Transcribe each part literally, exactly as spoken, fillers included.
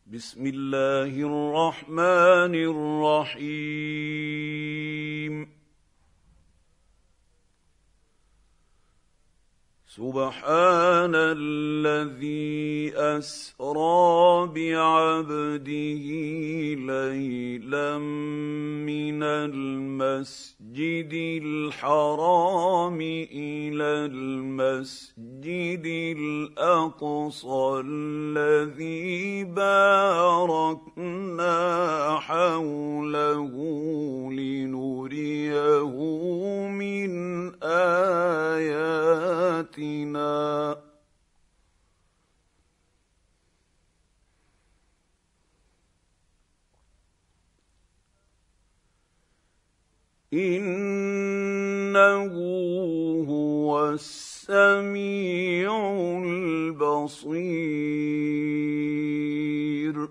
بسم الله الرحمن الرحيم. سبحان الذي أسرى بعبده ليلا من المسجد الحرام إلى المسجد الأقصى الذي باركنا حوله لنريه من آياتنا. إنه هو السميع البصير.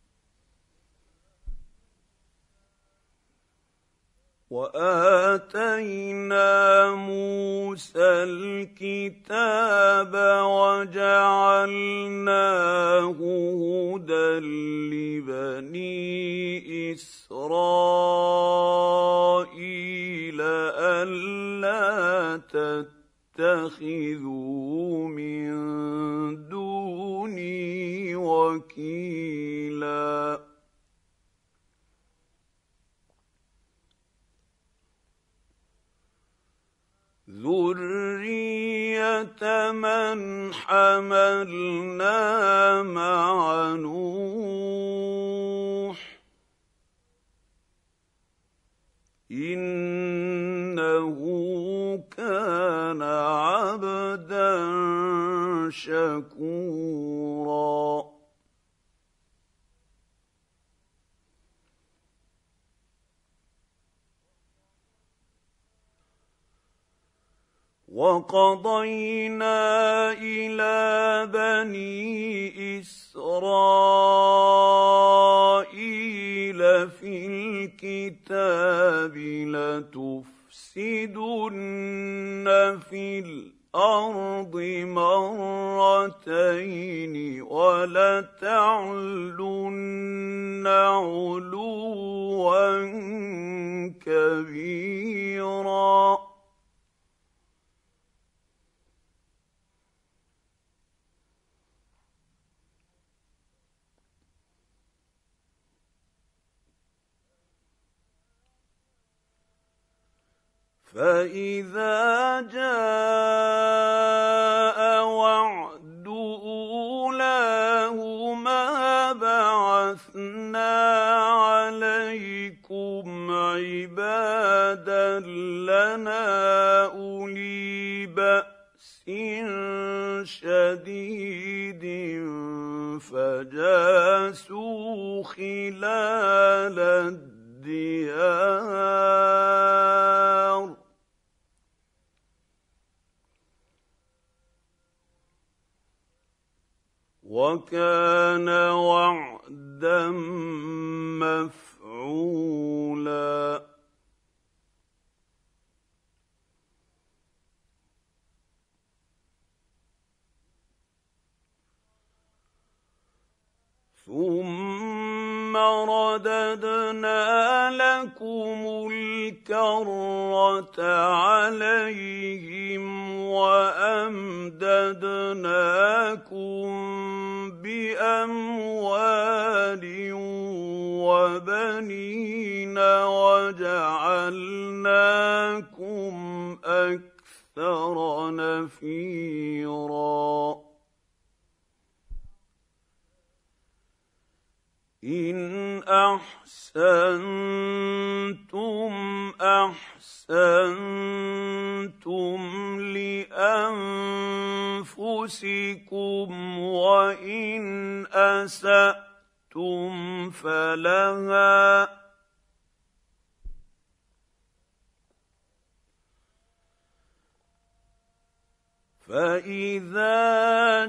وآتينا موسى الكتاب وجعلناه هدى لبني إسرائيل ألا تتخذوا من دوني وكيلا. ذرية من حملنا مع نوح إنه كان عبدا شكورا. وقضينا إلى بني إسرائيل في الكتاب لتفسدن في الأرض مرتين ولتعلن علوا كبيرا. فإذا جاء وعد أولاهما بعثنا عليكم عبادا لنا أولي بأس شديد فجاسوا خلال الديار وكان وعدا مفعولا. ثم رددنا لكم الكرة عليهم وأمددناكم بأموال وبنين وجعلناكم أكثر نفيرا. إن أحسنتم أحسنتم لأنفسكم وإن أسأتم فلها فإذا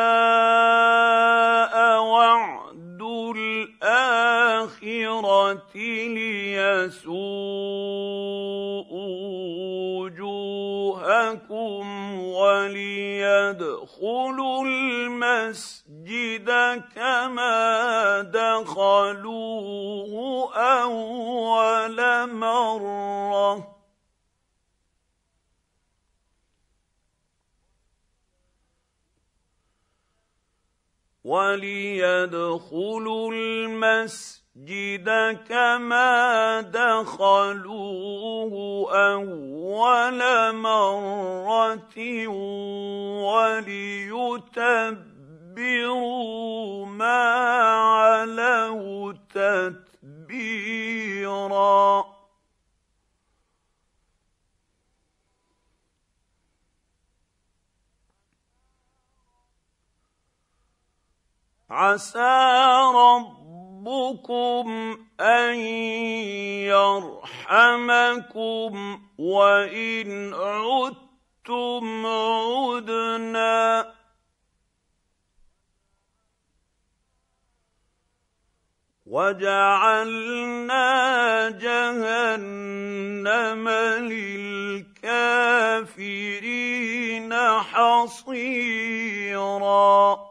جاء وعد الآخرة ليسوءوا وجوهكم وليدخلوا ادخلوا المسجد كما دخلوه أول مرة وليدخلوا المسجد كما دخلوه أول مرة وليتبروا ما علوا تتبيرا. عسى ربكم أن يرحمكم وإن عدتم عدنا وجعلنا جهنم للكافرين حصيرا.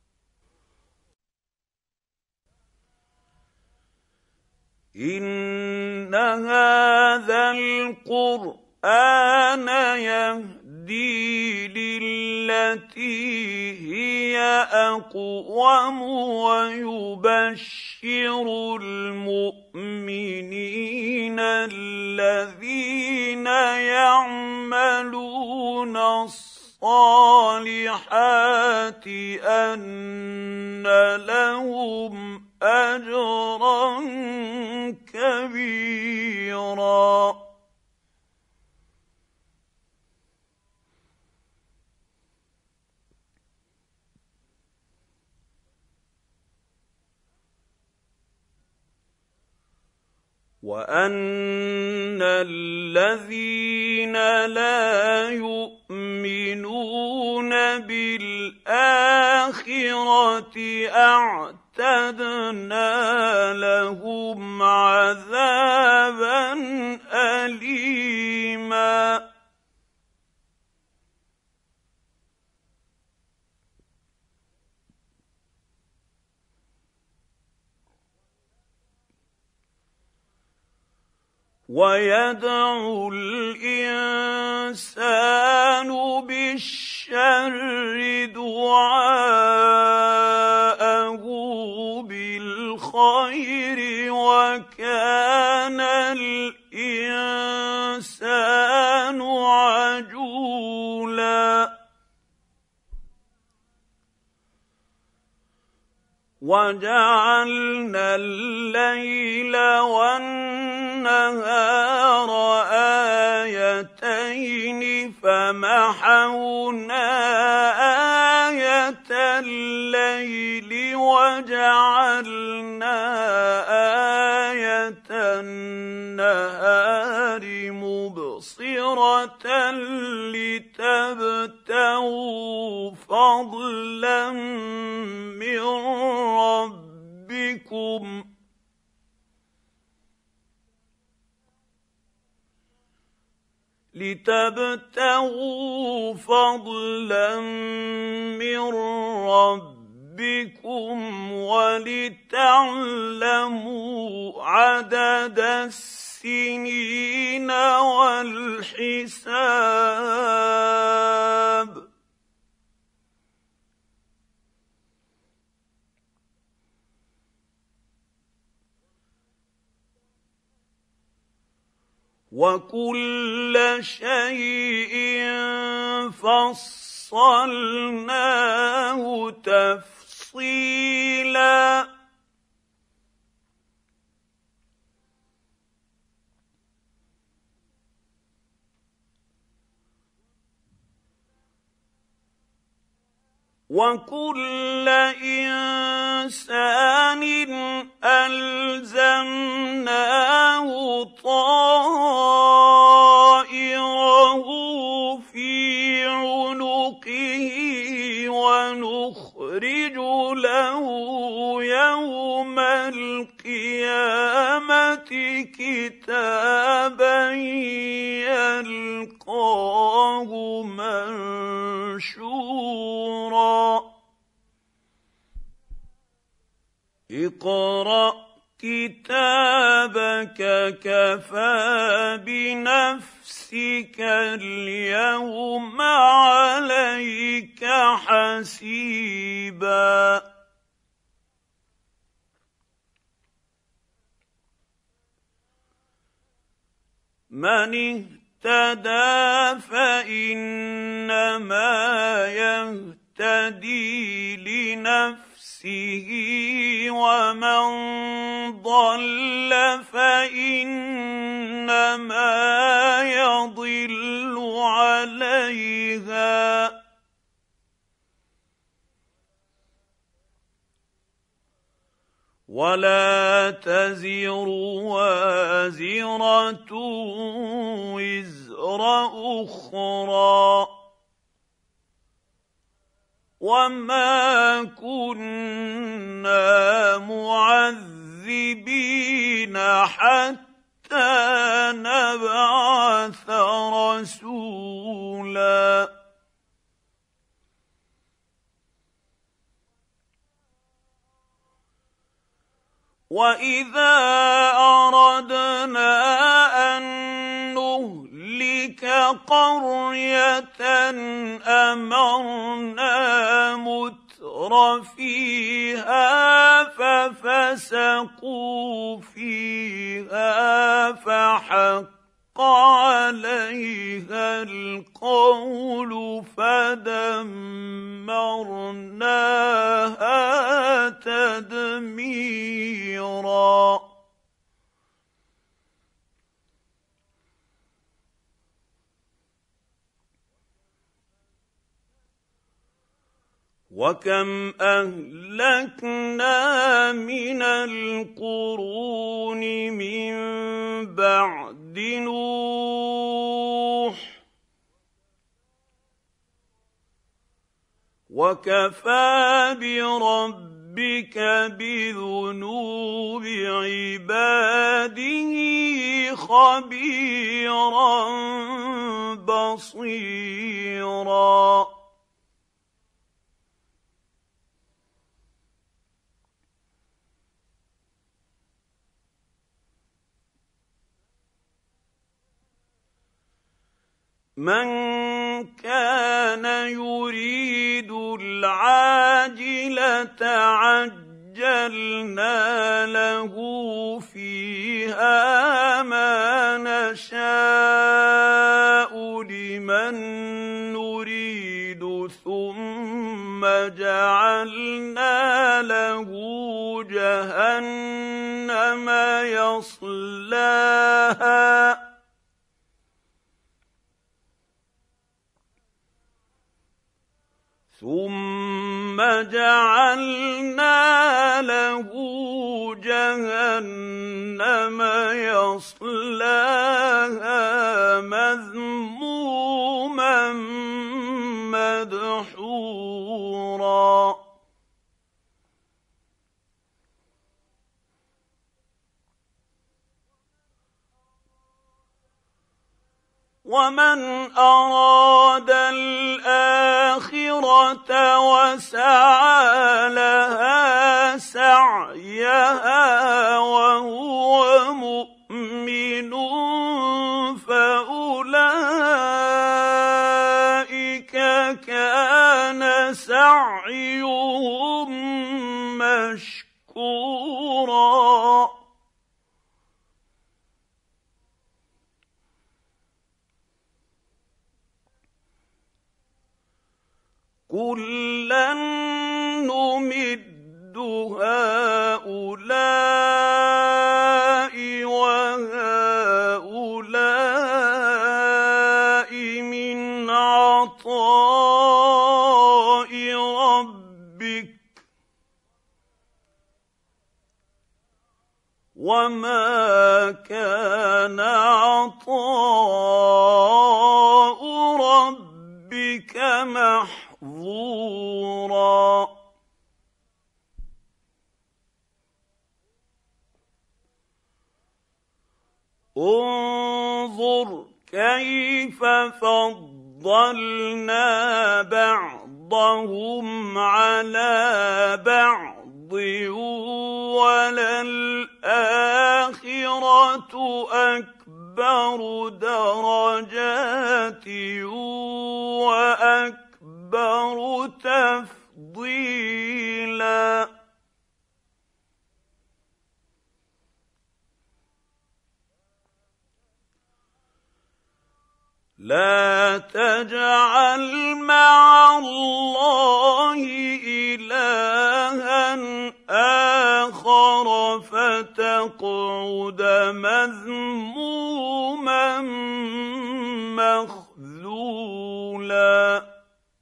إن هذا القرآن يهدي للتي هي أقوم ويبشر المؤمنين الذين يعملون الصالحات أن لهم أجرا كبيرا. وأن الذين لا يؤمنون بالآخرة أعتدنا لهم عذابا أليما. ويدعو الإنسان بالشر دعاءه بالخير وكان الإنسان عجولا. وجعلنا الليل والنهار آيتين فمحونا آية الليل وجعلنا آية النهار مبصرة لتبتغوا فضلا من ربكم لتبتغوا فضلا من ربكم ولتعلموا عدد السنين والحساب. وكل شيء فصلناه تفصيلا. وكل إنسان ألزمناه طائره في عنقه ونخرج له يوم القيامة كتابا يلقاه منشورا. اقرأ كتابك كفى بنفسك اليوم عليك حسيبا من اهتدى فإنما يهتدي لنفسه ومن ضل فإنما يضل عليها ولا تزر وازرة وزر أخرى وما كنا معذبين حتى نبعث رسولا وإذا أردنا أن نهلك قرية أمرنا متر فيها ففسقوا فيها فحق عليها القول فدمرناها تدميرا وكم أهلكنا من القرون من بعد نوح وكفى بربك بذنوب عباده خبيرا بصيرا من كان يريد العاجلة عجلنا له فيها ما نشاء لمن نريد ثم جعلنا له جهنم يصلاها ثم جعلنا له جهنم يصلاها مذموما مدحورا ومن أراد الآخرة وسعى لها سعيها وهو مؤمن فأولئك كان سعيهم مشكورا كلا نمد هؤلاء وهؤلاء من عطاء ربك وما كان عطاء ربك محظورا انظر كيف فضلنا بعضهم على بعض وَلَلْآخِرَةُ أَكْبَرُ دَرَجَاتٍ وَأَكْبَرُ تَفْضِيلًا. لَا تَجْعَلْ مَعَ اللَّهِ إِلَٰهًا آخَرَ فَتَقْعُدَ مَذْمُومًا مَّخْذُولًا.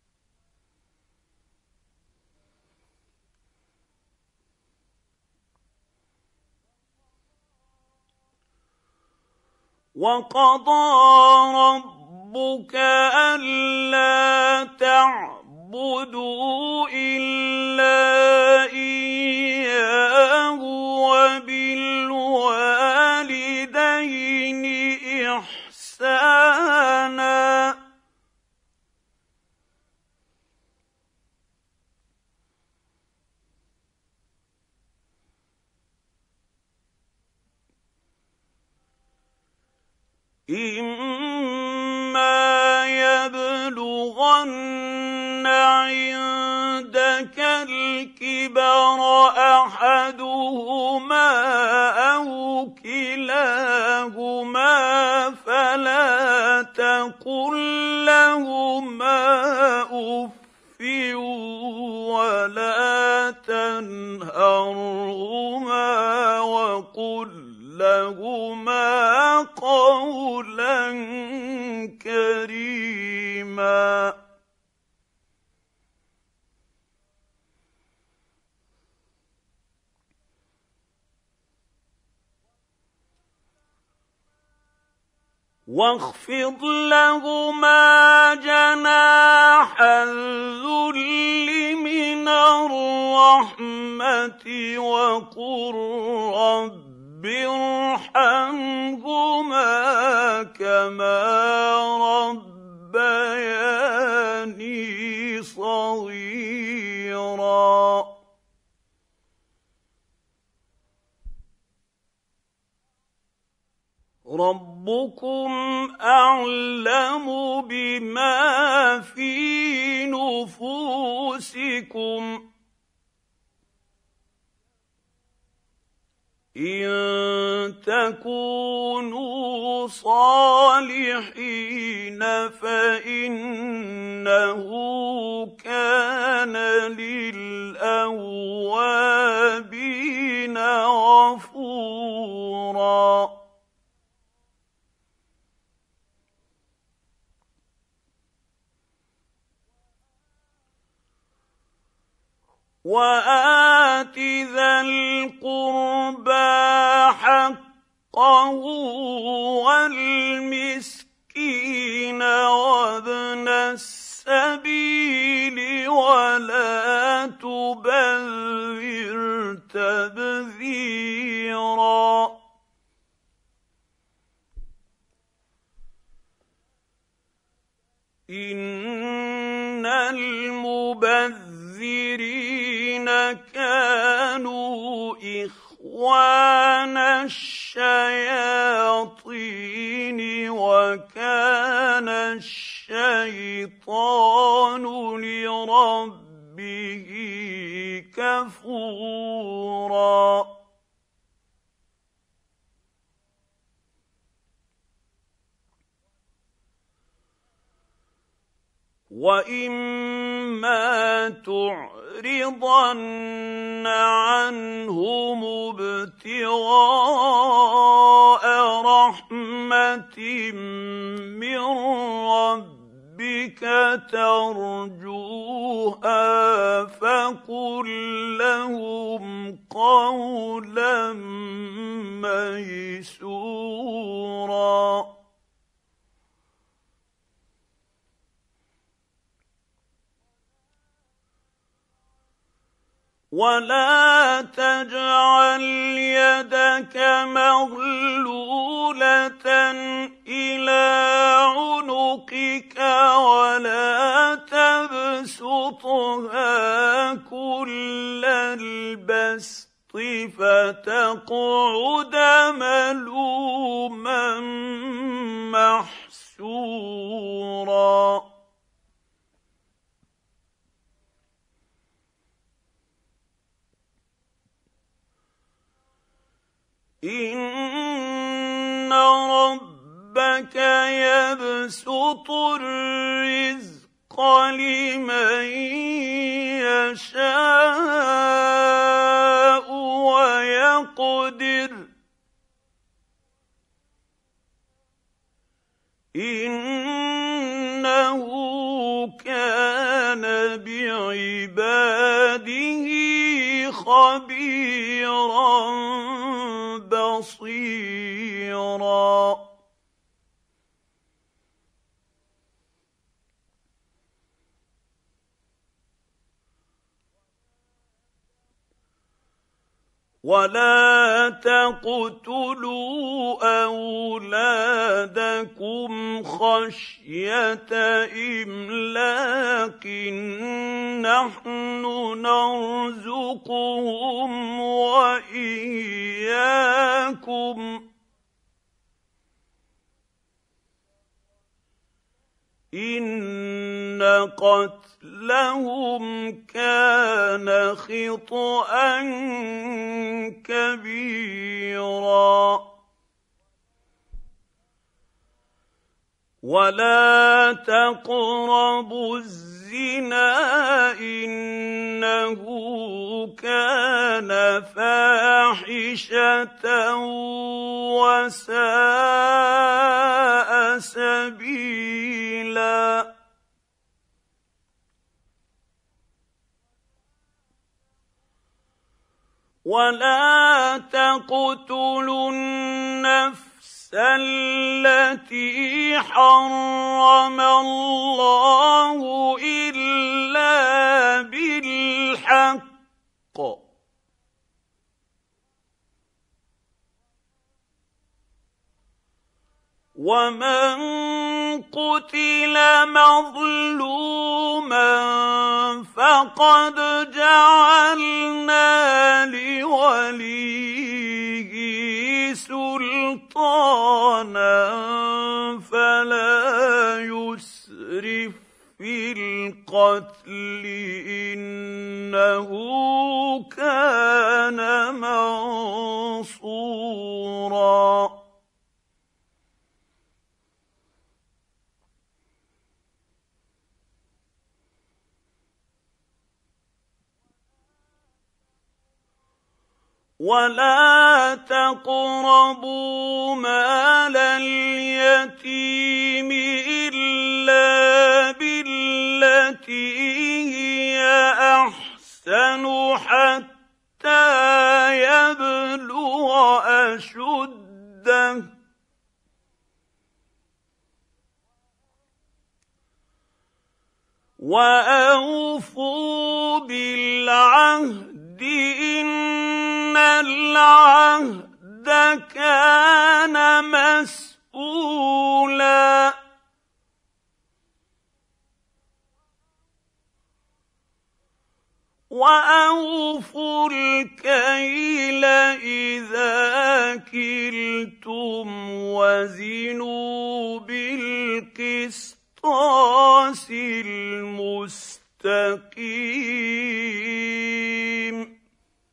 وَقَضَىٰ رَبُّكَ أَلَّا تَعْبُدُوا إِلَّا إِيَّاهُ وَبِالْوَالِدَيْنِ إِحْسَانًا. إِمَّا يَبْلُغَنَّ عِندَكَ الْكِبَرَ أَحَدُهُمَا أَوْ كِلَاهُمَا فَلَا تَقُل لَّهُمَا أُفٍّ وَلَا تَنْهَرْهُمَا وَقُل لَّهُمَا قَوْلًا كَرِيمًا. وَاخْفِضْ لَهُمَا جَنَاحَ الذُّلِّ مِنَ الرَّحْمَةِ وَقُل رَّبِّ ارْحَمْهُمَا كَمَا رَبَّيَانِي صَغِيرًا. رَبُّكُمْ أَعْلَمُ بِمَا فِي نُفُوسِكُمْ ۚ إِن تَكُونُوا صَالِحِينَ فَإِنَّهُ كَانَ لِلْأَوَّابِينَ غَفُورًا. وَآتِ ذَا الْقُرْبَىٰ حَقَّهُ وَالْمِسْكِينَ وَابْنَ السَّبِيلِ وَلَا تُبَذِّرْ تَبْذِيرًا. إِنَّ الْمُبَذِّرِينَ كَانُوا إِخْوَانَ الشَّيَاطِينِ وَكَانَ الشَّيْطَانُ لِرَبِّهِ كَفُورًا. وَإِمَّا تُعْرِضَنَّ عَنْهُمُ ابْتِغَاءَ رَحْمَةٍ مِّن رَّبِّكَ تَرْجُوهَا فَقُل لَّهُمْ قَوْلًا مَّيْسُورًا. وَلَا تَجْعَلْ يَدَكَ مَغْلُولَةً إِلَىٰ عُنُقِكَ وَلَا تَبْسُطْهَا كُلَّ الْبَسْطِ تقعد ملوما محسورا إن ربك يبسط الرزق لمن يشاء ويقدر إنه كان بعباده خبيرا بصيرا ولا تقتلوا أولادكم خشية إملاق نحن نرزقهم وإياكم إن قتلهم كان خطأ كبيرا ولا تقربوا الزنا إنه كان فاحشة وساء سبيلا ولا تقتلوا النفس التي حرم الله إلا بالحق ومن قتل مظلوما فقد جعلنا لوليه سلطانا فلا يسرف في القتل إنه كان منصورا ولا تقربوا مال اليتيم إلا بالتي هي أحسن حتى يبلغ أشده وأوفوا بالعهد إن العهد كان مسؤولا وأوفوا الكيل إذا كلتم وزنوا بالقسطاس المستقيم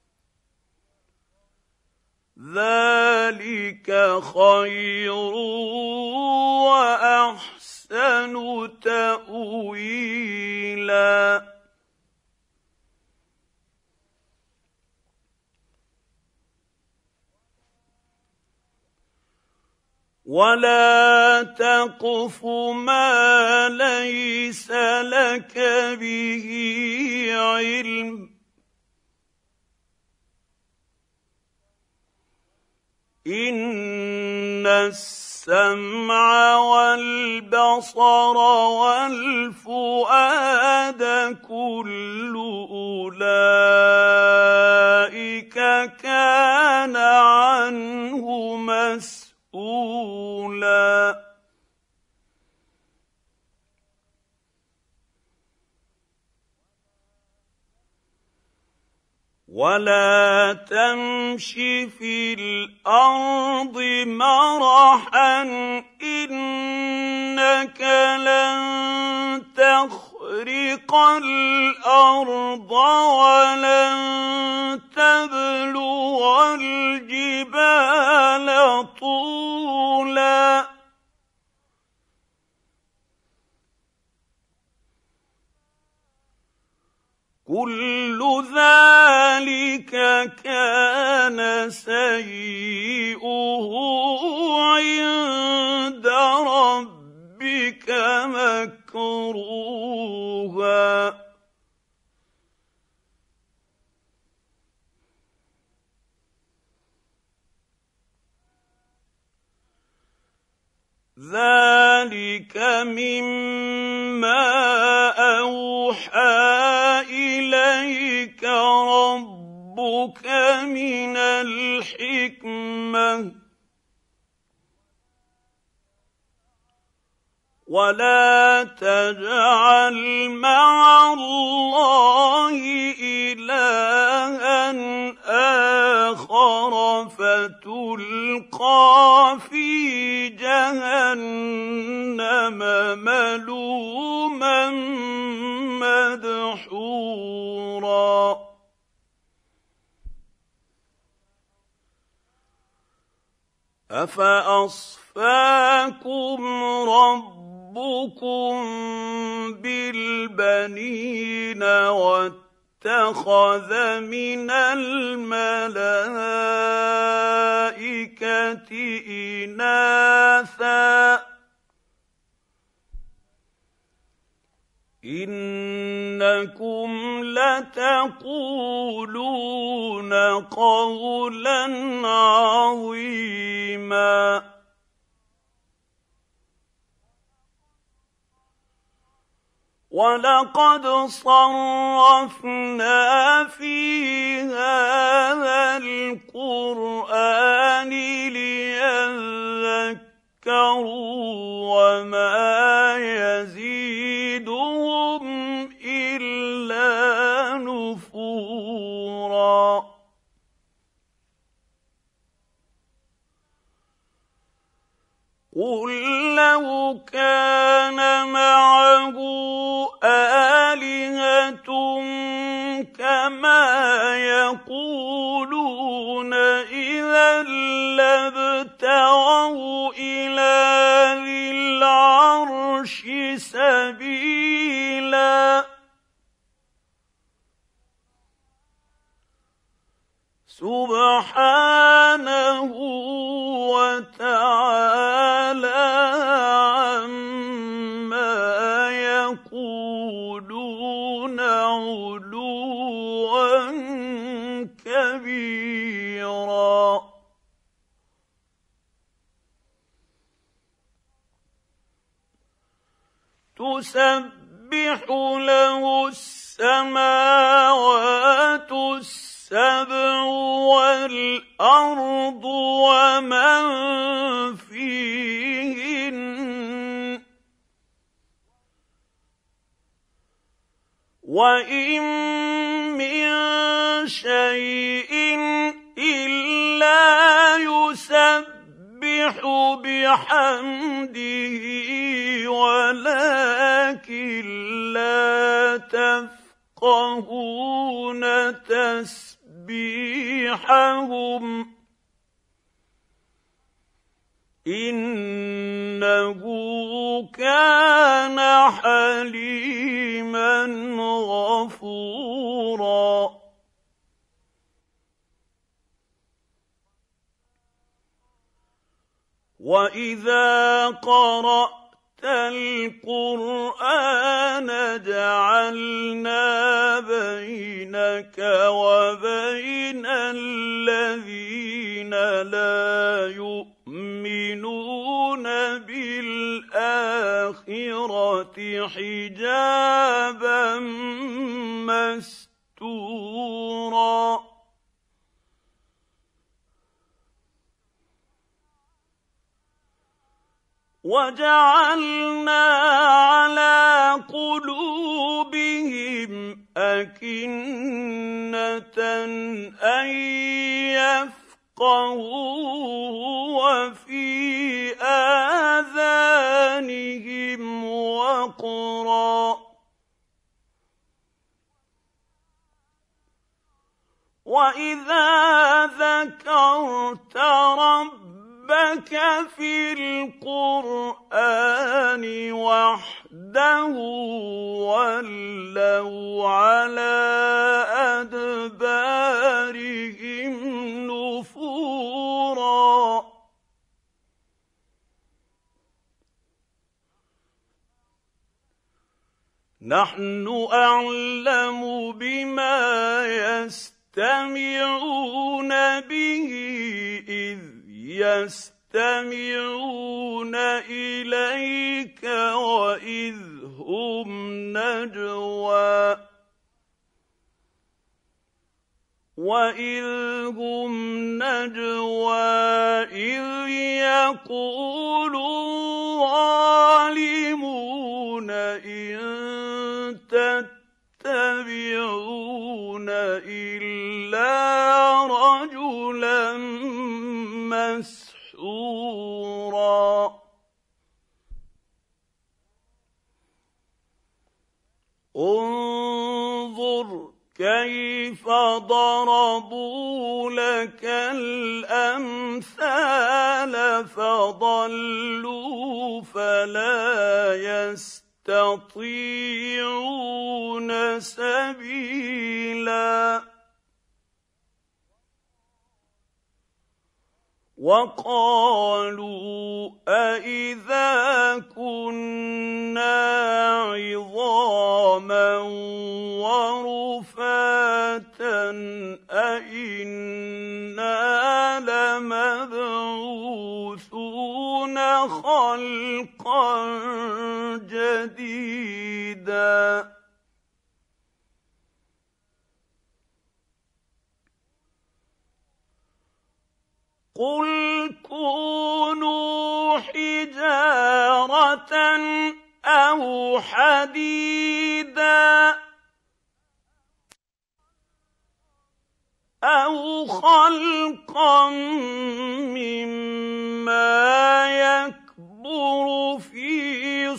ذلك خير وأحسن تأويلا ولا تقف ما ليس لك به علم إن السمع والبصر والفؤاد كل أولئك كان عنه مسؤولا ولا تمش في الأرض مرحا إنك لن تخرق الأرض ولن تبلغ الجبال طولا كل ذلك كان سيئه عند ربك مكروها ذلك مما أوحى إليك ربك من الحكمة ولا تجعل مع الله إلها آخر فتلقى في جهنم ملوما مدحورا أفأصفاكم ربكم بالبنين واتخذ من الملائكة إناثا إنكم لتقولون قولا عظيما ولقد صرفنا في هذا القرآن ليذكروا وما يزيدهم إلا نفورا قل لو كان معه آلهة كما يقولون إذا لابتغوا إلى ذي العرش سبيلا سبحانه وتعالى عما يقولون علوا كبيرا تسبح له السماوات السبع والأرض ومن فيهن وإن من شيء إلا يسبح بحمده ولكن لا تفقهون تسبيحهم إنه كان حليما غفورا وإذا قرأت القرآن جعلنا بينك وبين الذين لا يؤمنون بالآخرة حجابا مستورا وجعلنا على قلوبهم أكنة أن يفقهوه وفي آذانهم وقرا وإذا ذكرت ربك في القرآن وحده ولوا على أدبارهم نفورا نحن أعلم بما يستمعون به إذ يستمعون إليك وإذ هم نجوى وإذ هم نجوى إذ يقول الظالمون إن تتبعون إلا رجلا مسحورا انظر كيف ضربوا لك الأمثال فضلوا فلا يستطيعون سبيلا وقالوا أإذا كنا عظاما ورفاتا أإنا لمبعوثون خلقا جديدا قل كونوا حجارة أو حديدا أو خلقا مما يكبر في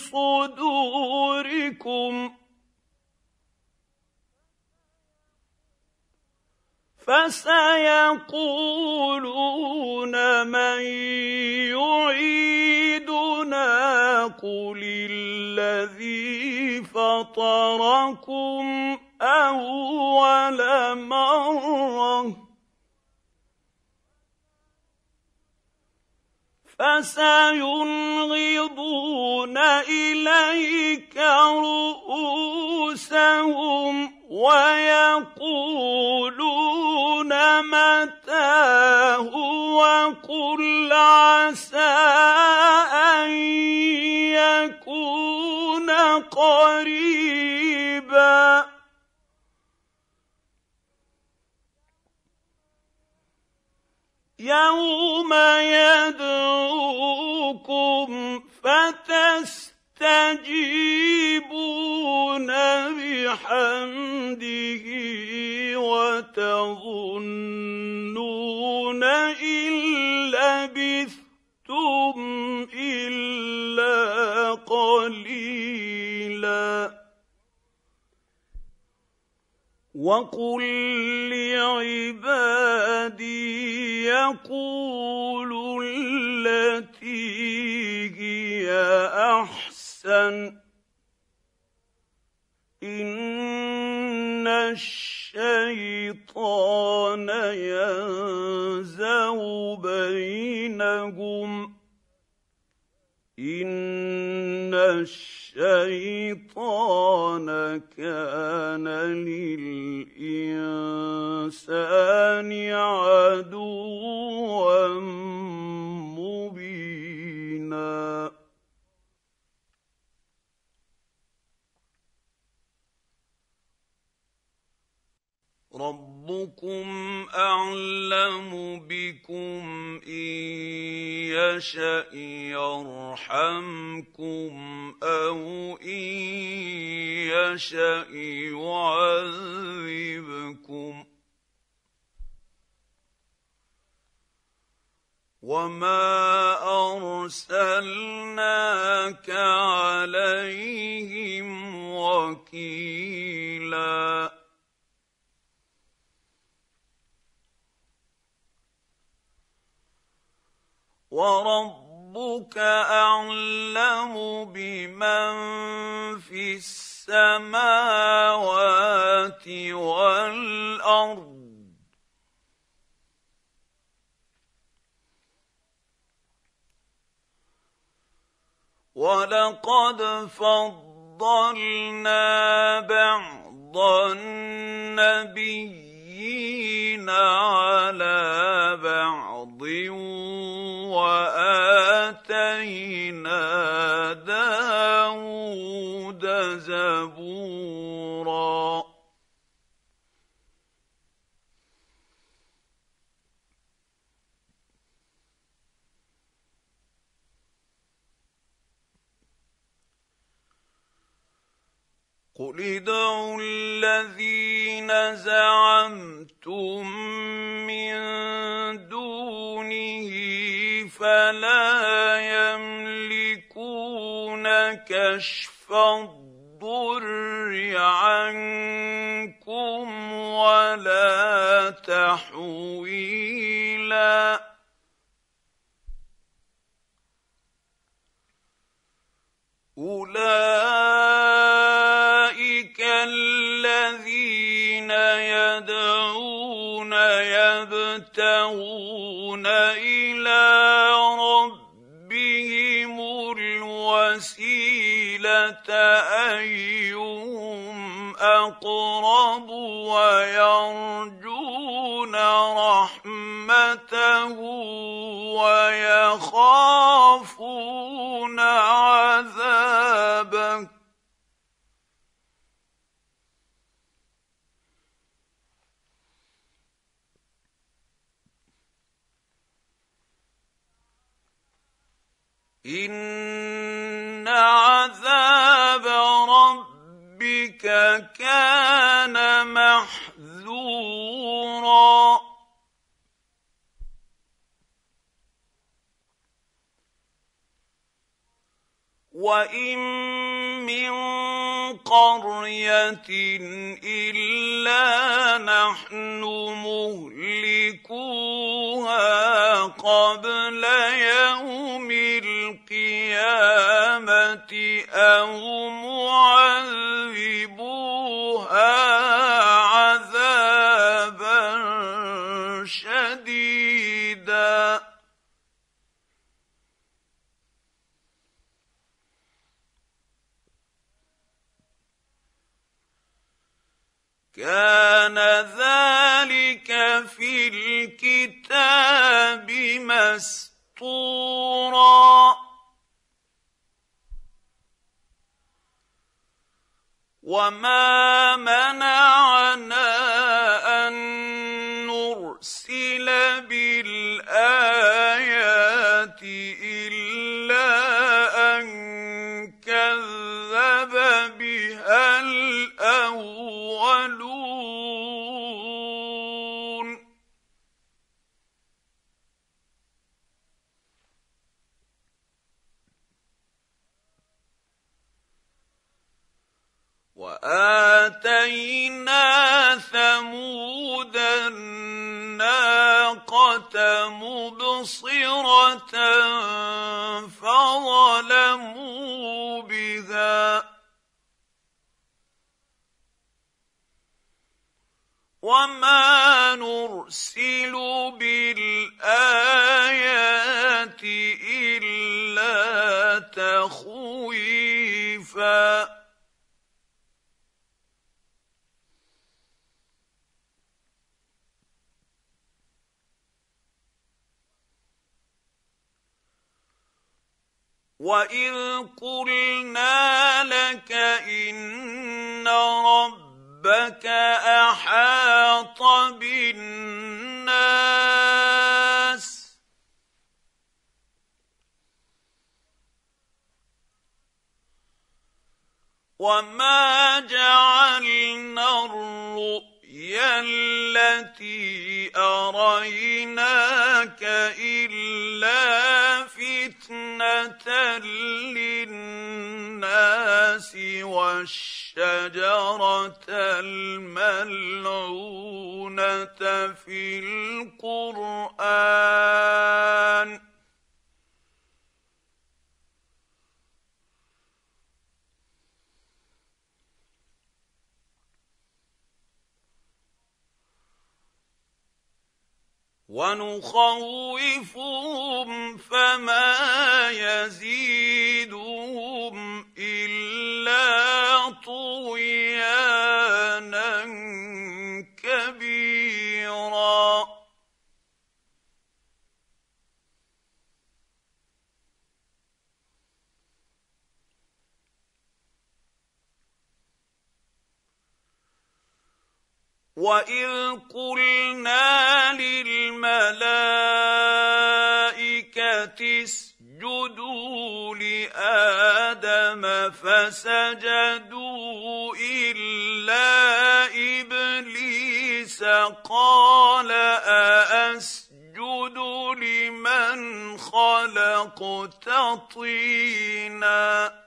صدوركم فسيقولون من يعيدنا قل الذي فطركم أول مرة فسينغضون إليك رؤوسهم ويقولون متاه وقل عسى أن يكون قريبا يوم يدعوكم فتستجيبون بحمده وتظنون إن لبثتم إلا قليلا وقل لعبادي يقولوا التي هي أحسن إن الشيطان ينزغ بينهم إن الشيطان كان للإنسان عدوا مبينا ربكم أعلم بكم إن يشأ يرحمكم أو إن يشأ يعذبكم وما أرسلناك عليهم وكيلا وربك أعلم بمن في السماوات والأرض ولقد فضلنا بعض النبيين على بعض وآتينا داود زبورا قل ادعوا الذين زعمتم من دونه فلا يملكون كشف الضر عنكم ولا تحويلا أولئك الذين يدعون يبتغون إلى ربهم الوسيلة أيهم أقرب ويرجون رحمته ويخافون عذابه إن عذاب ربك كان محذورا وإن من قرية إلا نحن مهلكوها قبل يوم القيامة أو معذبوها عذابا شديدا كان ذلك في الكتاب مسطورا وما منعنا أن نرسل بالآيات إلا أن كذب بها الأولون وآتينا ثمود الناقة مبصرة فظلموا بها وما نرسل بالآيات إلا تخويفا وإذ قلنا لك إن ربك أحاط وما جعلنا الرؤيا التي أريناك إلا فتنة للناس والشجرة الملعونة في القرآن ونخوفهم فما يزيدهم إلا طغيانا كبيرا وإذ قلنا للملائكة اسجدوا لآدم فسجدوا إلا إبليس قال أأسجد لمن خلقت طينا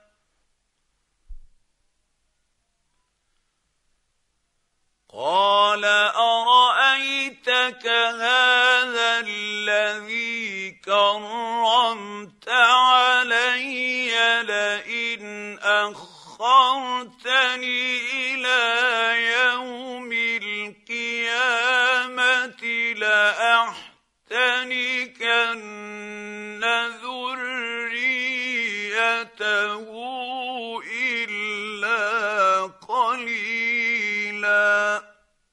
قال أرأيتك هذا الذي كرمت علي لئن أخرتني إلى يوم القيامة لأحتنكن ذريته إلا قليلا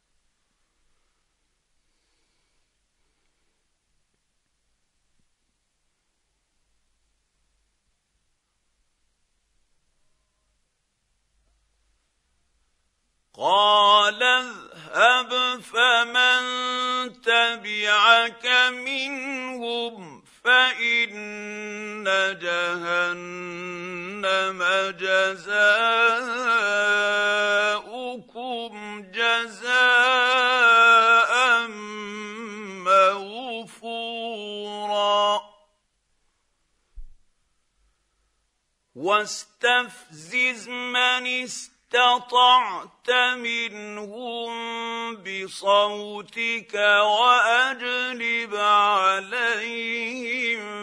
قال اذهب فمن تبعك منهم فإن جهنم جزاؤكم جزاء موفورا واستفزز من استطعت منهم بصوتك وأجلب عليهم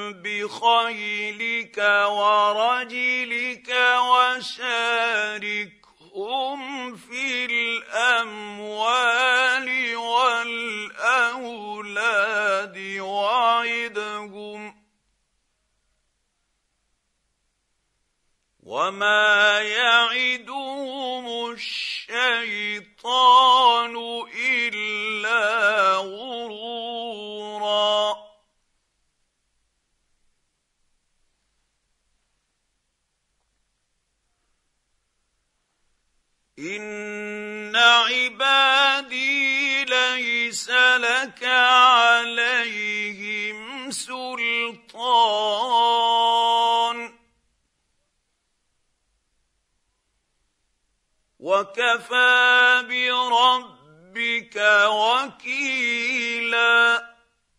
بخيلك ورجلك وشاركهم في الأموال والأولاد وعدهم وما يعدهم الشيطان إلا غرورا إن عبادي ليس لك عليهم سلطان وكفى بربك وكيلا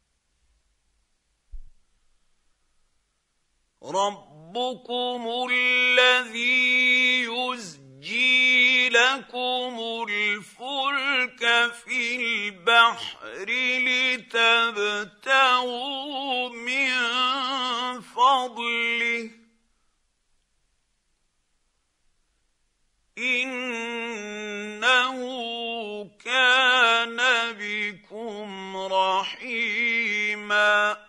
ربكم الذي يزجي لكم الفلك في البحر لتبتغوا من فضله إنه كان بكم رحيما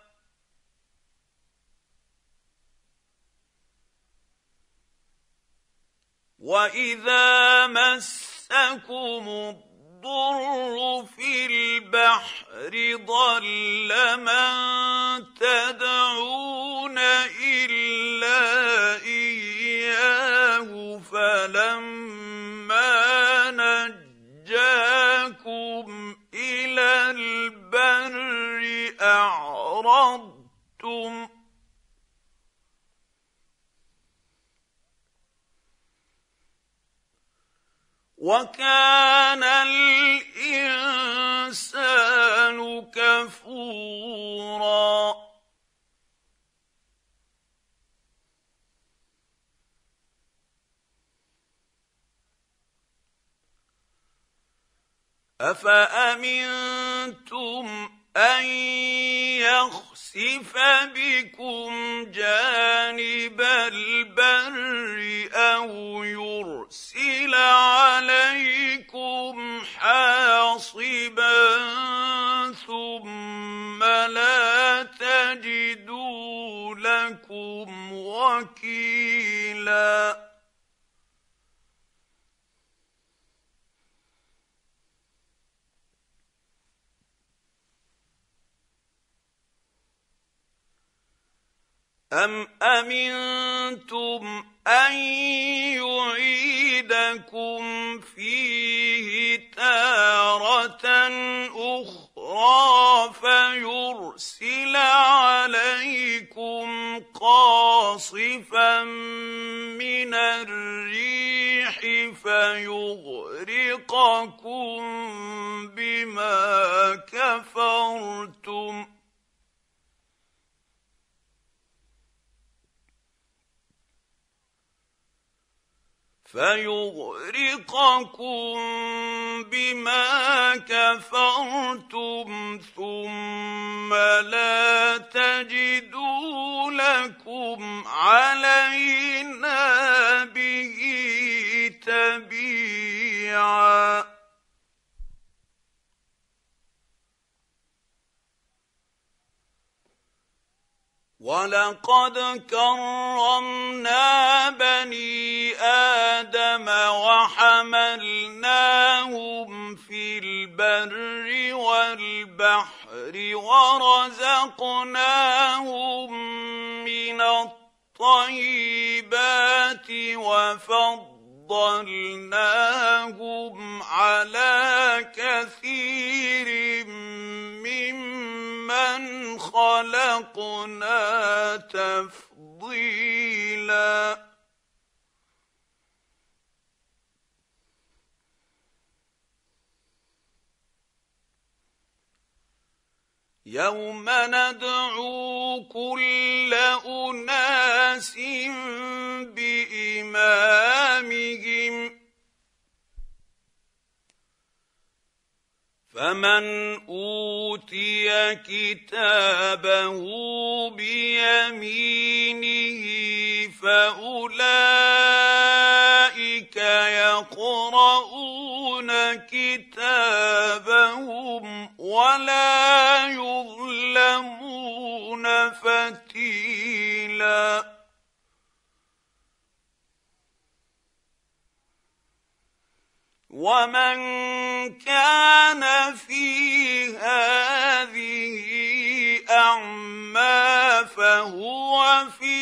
وإذا مسكم الضر في البحر ضل من تدعون إلا إياه فلما نجاكم إلى البر أعرضتم وكان الإنسان كفورا أفأمنتم أن يخسف بكم جانب البر أو يرسل عليكم حاصبا ثم لا تجدوا لكم وكيلا أم أمنتم أن يعيدكم فيه تارة أخرى فيرسل عليكم قاصفا من الريح فيغرقكم بما كفرتم فيغرقكم بما كفرتم ثم لا تجدوا لكم علينا به تبيعا ولقد كرمنا بني آدم وحملناهم في البر والبحر ورزقناهم من الطيبات وفضلناهم على كثير ممن خلقنا تفضيلا يوم ندعو كل أناس بإمامهم فمن أوتي كتابه بيمينه فأولئك يقرؤون كتابهم ولا يظلمون فتيلا ومن كان في هذه أعمى فهو في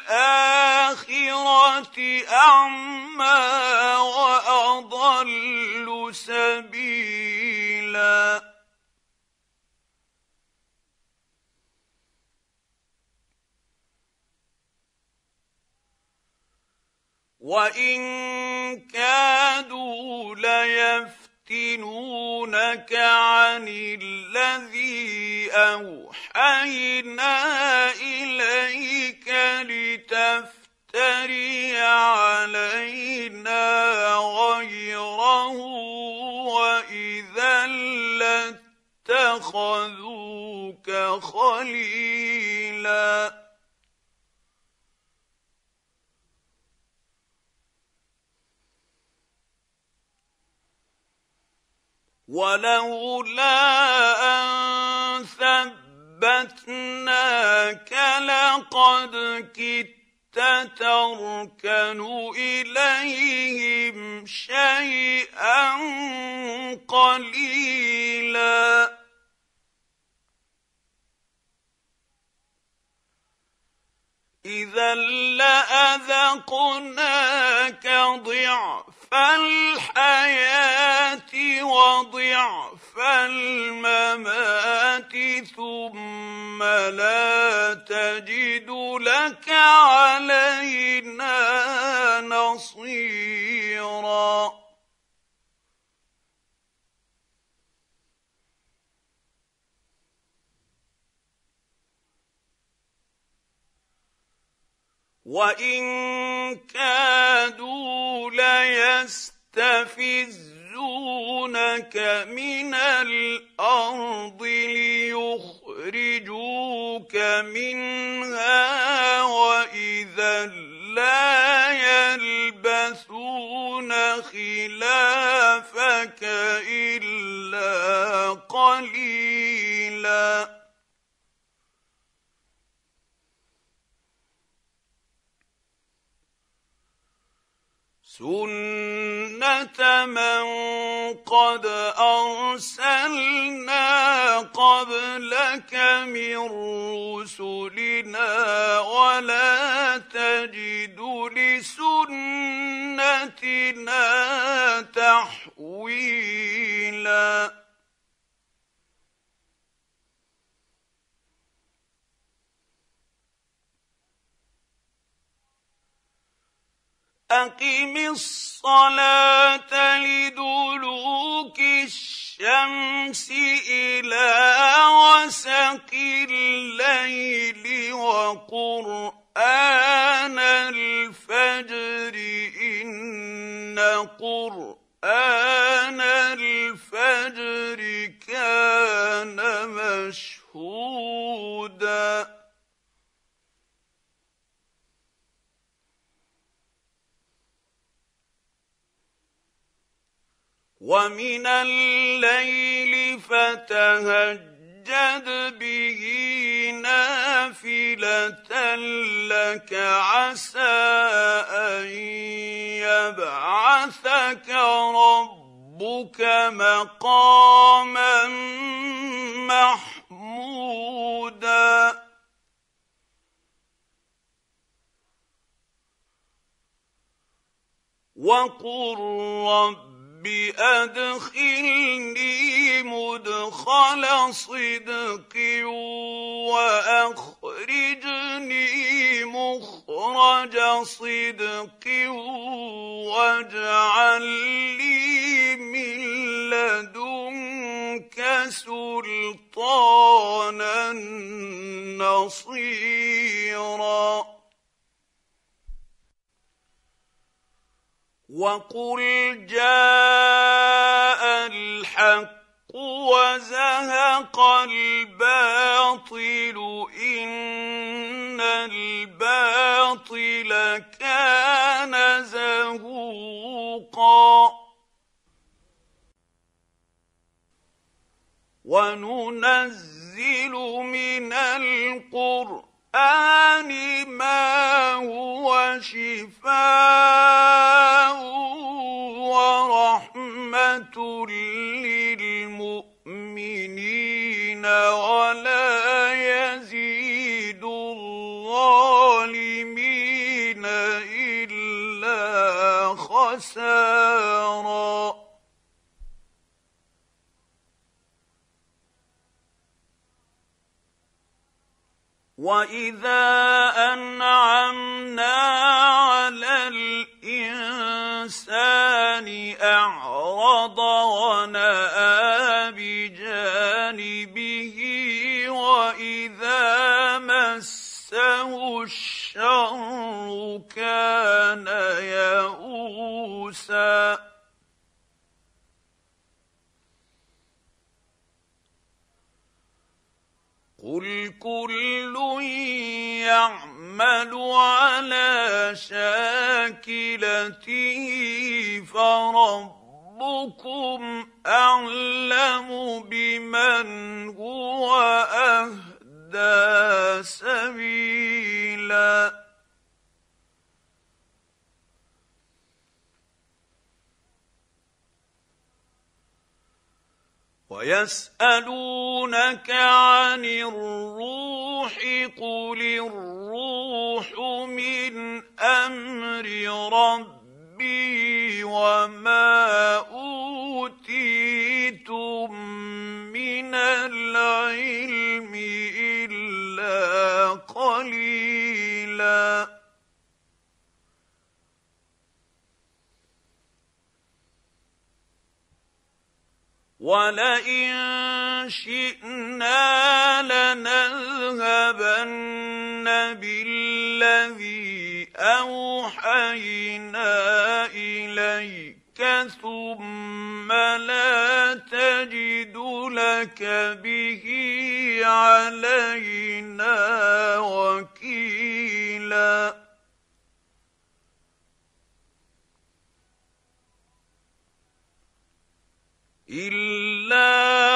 الآخرة أعمى وأضل سبيلا وإن كادوا ليفتنونك عن الذي أوحينا إليك لتفتري علينا غيره وإذا لاتخذوك خليلا ولولا أن ثبتناك لقد كدت تركن إليهم شيئا قليلا إذا لأذقناك ضعف الحياة وضعف الممات ثم لا تجد لك علينا نصيرا وإن كادوا ليستفزونك من الأرض ليخرجوك منها وإذا لا يلبثون خلافك إلا قليلا سنة من قد أرسلنا قبلك من رسلنا ولا تجد لسنتنا تحويلا أقم الصلاة لدلوك الشمس إلى غسق الليل وقرآن الفجر إن قرآن الفجر كان مشهودا ومن الليل فتهجد به نافلة لك عسى أن يبعثك ربك مقاما محمودا وقل رب بأدخلني مدخل صدق وأخرجني مخرج صدق واجعل لي من لدنك سلطانا نصيرا وقل جاء الحق وزهق الباطل إن الباطل كان زهوقا وننزل من القرآن ما هو شفاء ورحمة للمؤمنين ولا يزيد الظالمين إلا خسارا وإذا أنعمنا على الإنسان أعرض ونأى بجانبه وإذا مسه الشر كان يئوسا قل كل يعمل على شاكلته فربكم أعلم بمن هو أهدى سبيلا ويسألونك عن الروح قل الروح من أمر ربي وما أوتيتم من العلم إلا قليلا ولئن شئنا لنذهبن بالذي أوحينا إليك ثم لا تجد لك به علينا وكيلا إلا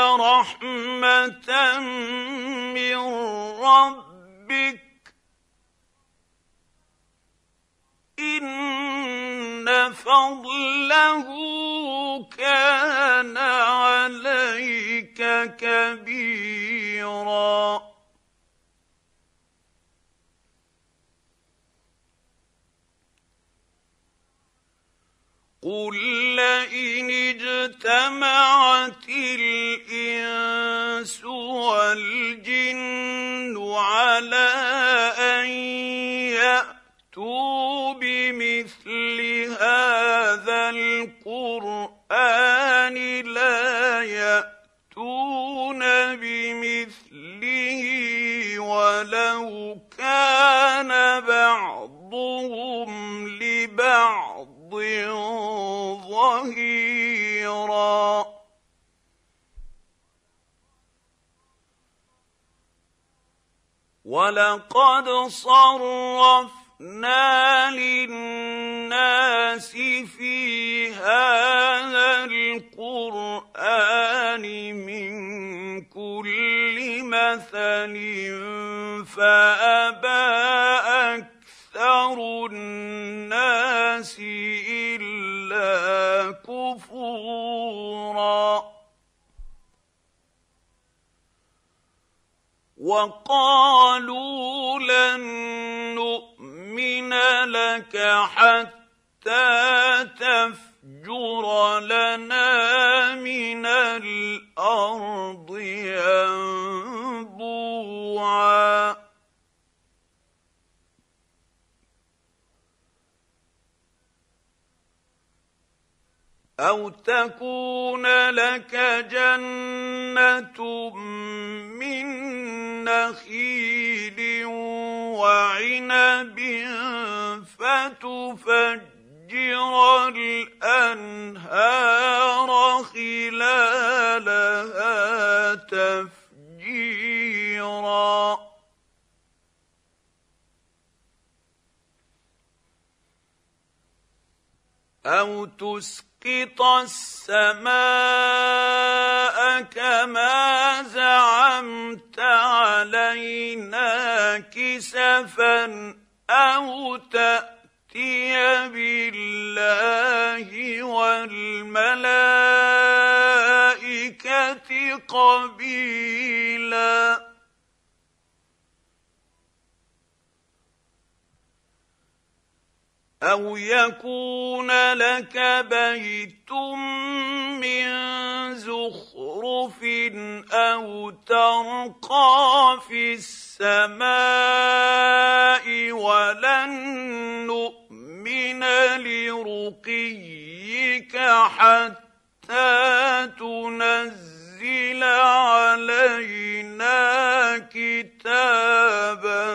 رحمة من ربك إن فضله كان عليك كبيرا قل لئن اجتمعت الإنس والجن على أن يأتوا بمثل هذا القرآن لا يأتون بمثله ولو كان بعضهم لبعض ظهيرا ولقد صرفنا للناس في هذا القرآن من كل مثل فأبى أكثر الناس إلا كفورا وقالوا لن نؤمن لك حتى تفجر لنا من الأرض ينبوعا أو تكون لك جنة من نخيل وعنب فتفجر الأنهار خلالها تفجيرا أو تسقط السماء كما زعمت علينا كسفا أو تأتي بالله والملائكة قبيلا أو يكون لك بيت من زخرف أو ترقى في السماء ولن نؤمن لرقيك حتى تنزل علينا كتابا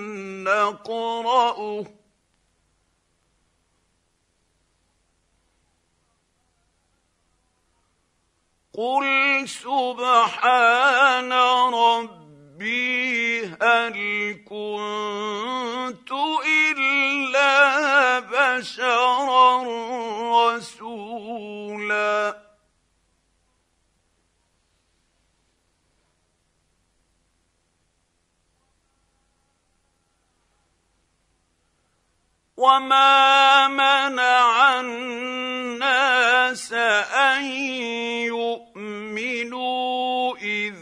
نقرأه قل سبحان ربي هل كنت إلا بشرا رسولا وما منع الناس أن يؤمنوا إذ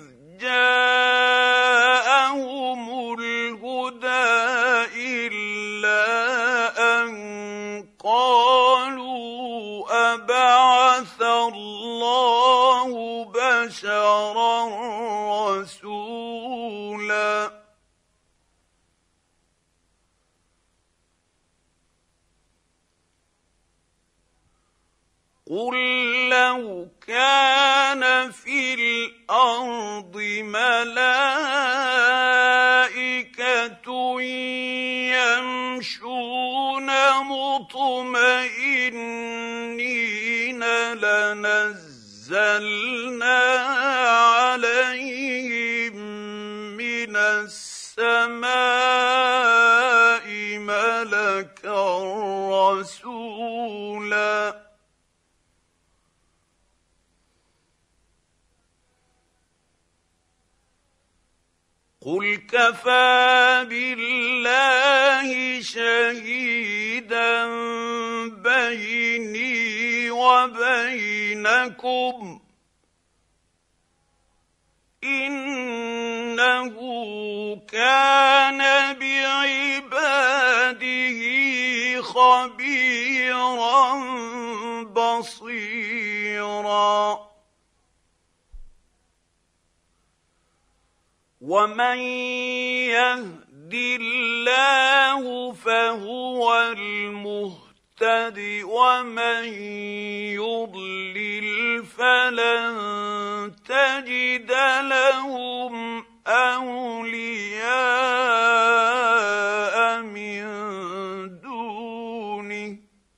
جاءهم الهدى إلا أن قالوا أبعث الله بشرا رسولا قل لو كان في الأرض ملائكة يمشون مطمئنين لنزلنا عليهم من السماء ملكا رسولا قل كفى بالله شهيدا بيني وبينكم إنه كان بعباده خبيرا بصيرا ومن يهد الله فهو المهتد ومن يضلل فلن تجد لهم أولياء من دونه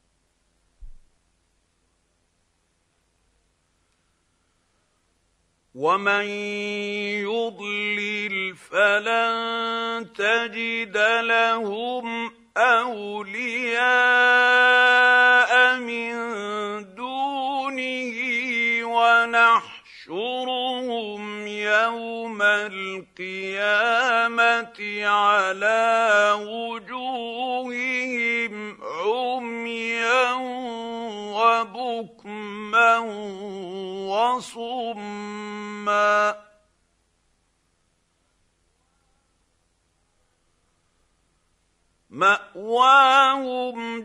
ومن يضلل فلن تجد لهم أولياء من دونه ونحشرهم يوم القيامة على وجوههم عميا وبكما وصما مأواهم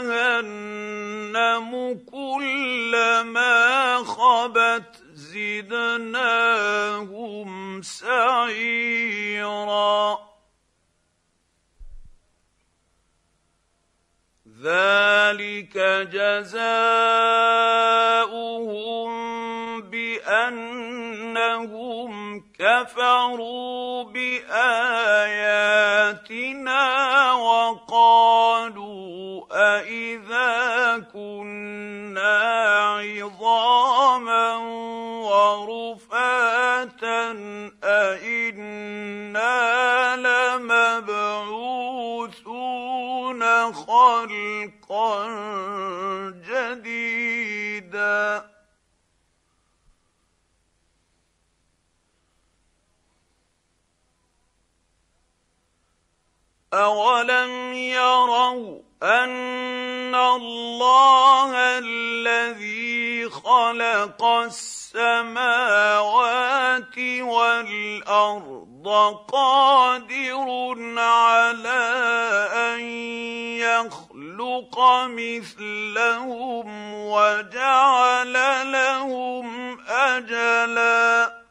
جهنم كلما خبت زدناهم سعيرا ذلك جزاؤهم بأنهم كفروا بآياتنا وقالوا أإذا كنا عظاما ورفاتا أإنا لمبعوثون خلقا جديدا أولم يروا أن الله الذي خلق السماوات والأرض قادر على أن يخلق مثلهم وجعل لهم أجلاً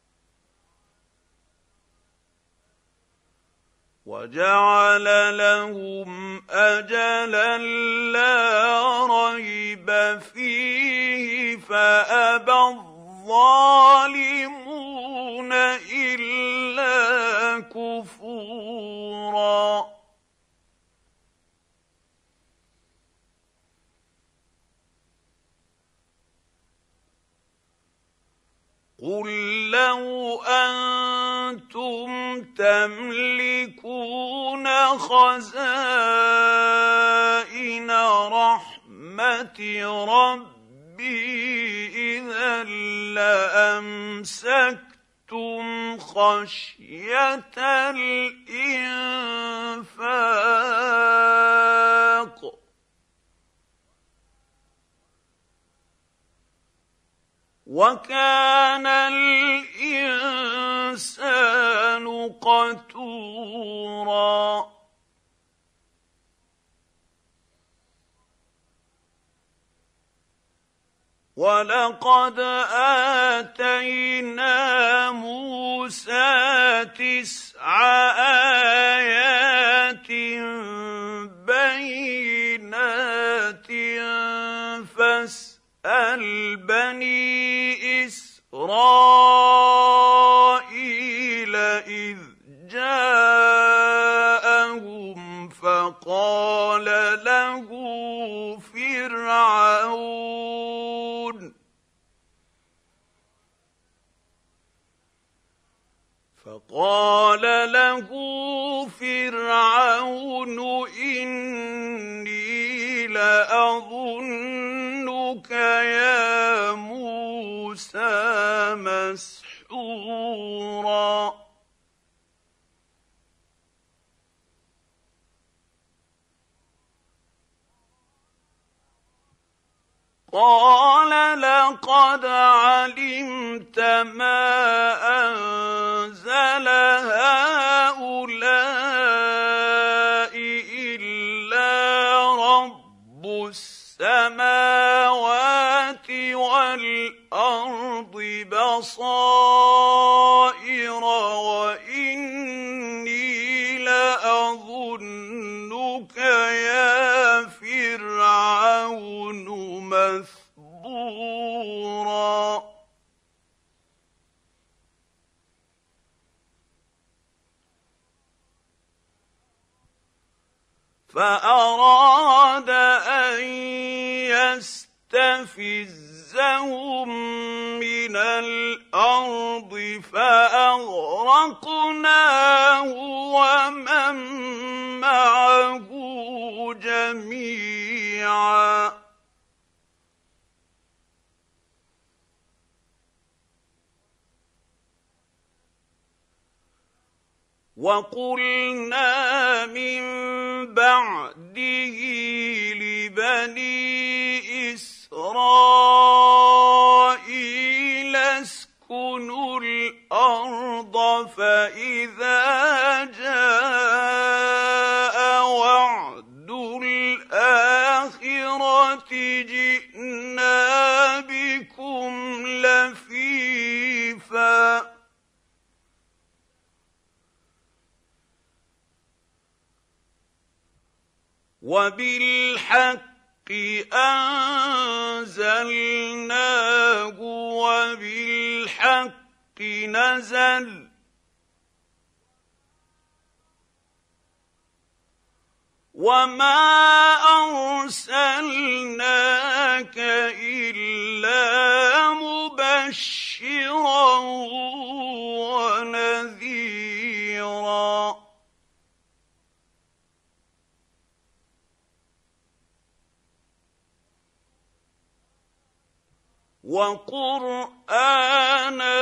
وجعل لهم أجلا لا ريب فيه فأبى الظالمون إلا كفورا قل لو أنتم تملكون خزائن رحمة ربي إذا لأمسكتم خشية الإنفاق وكان الإنسان قتورا ولقد آتينا موسى تسع آيات بينات فاسأل بني إسرائيل إذ جاءهم فقال فقال له فرعون إني لأظنك يا موسى مسحورا قال لقد علمت ما أنزل هؤلاء إلا رب السماوات والأرض بصائر وإني لأظنك يا فرعون مثبورا فأراد أن يستفزهم من الأرض فأغرقناه ومن معه جميعا وقلنا من بعده لبني إسرائيل اسكنوا الأرض فإذا جاء وعد الآخرة جئنا بكم لفيفا وبالحق أنزلناه وبالحق نزل وما أرسلناك إلا مبشرا ونذيرا وقرآنا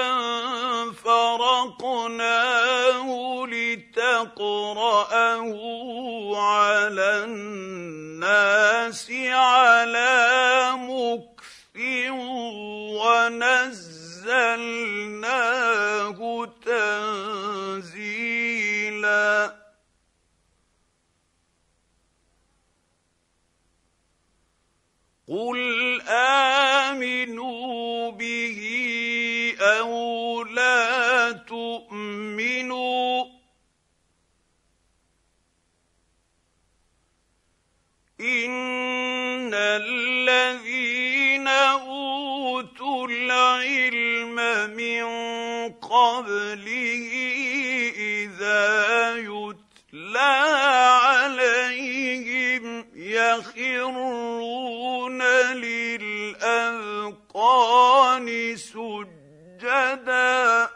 فرقناه لتقرأه على الناس على مكث ونزلناه تنزيلا قل آمنوا به أو لا تؤمنوا إن الذين أوتوا العلم من قبله إذا يتلى عليهم يخرون للأذقان سجدا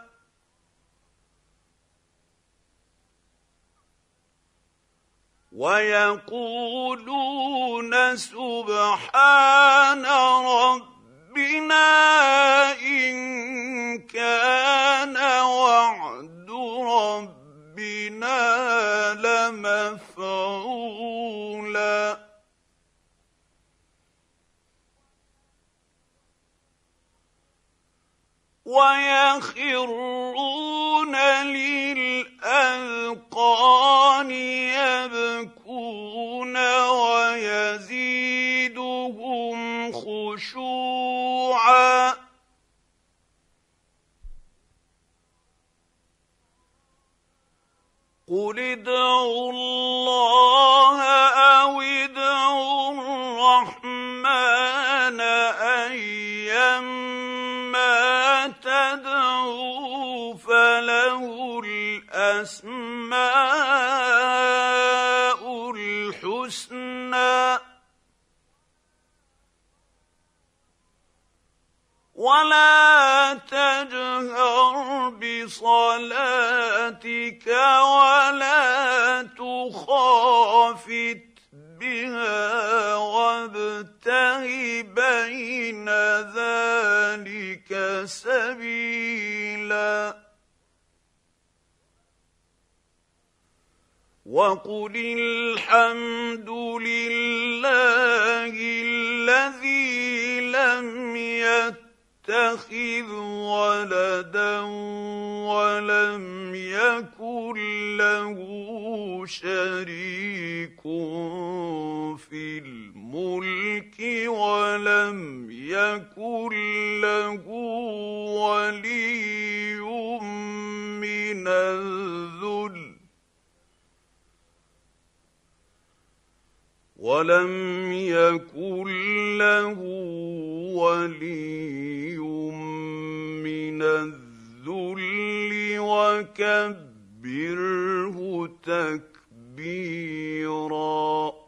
ويقولون سبحان ربنا إن كان وعد ربنا لمفعولا ويخرون للأذقان يبكون ويزيدهم خشوعا قل ادعوا الله أو ادعوا الرحمن أيما تدعوا فله الأسماء الحسنى ولا تجعلوا وجهر بصلاتك ولا تخافت بها وابتغ بين ذلك سبيلا وقل الحمد لله الذي لم يتخذ ولدا ولم يكن له شريك في الملك ولم يكن له ولي من الذل ولم يكن له ولي من الذل وكبره تكبيرا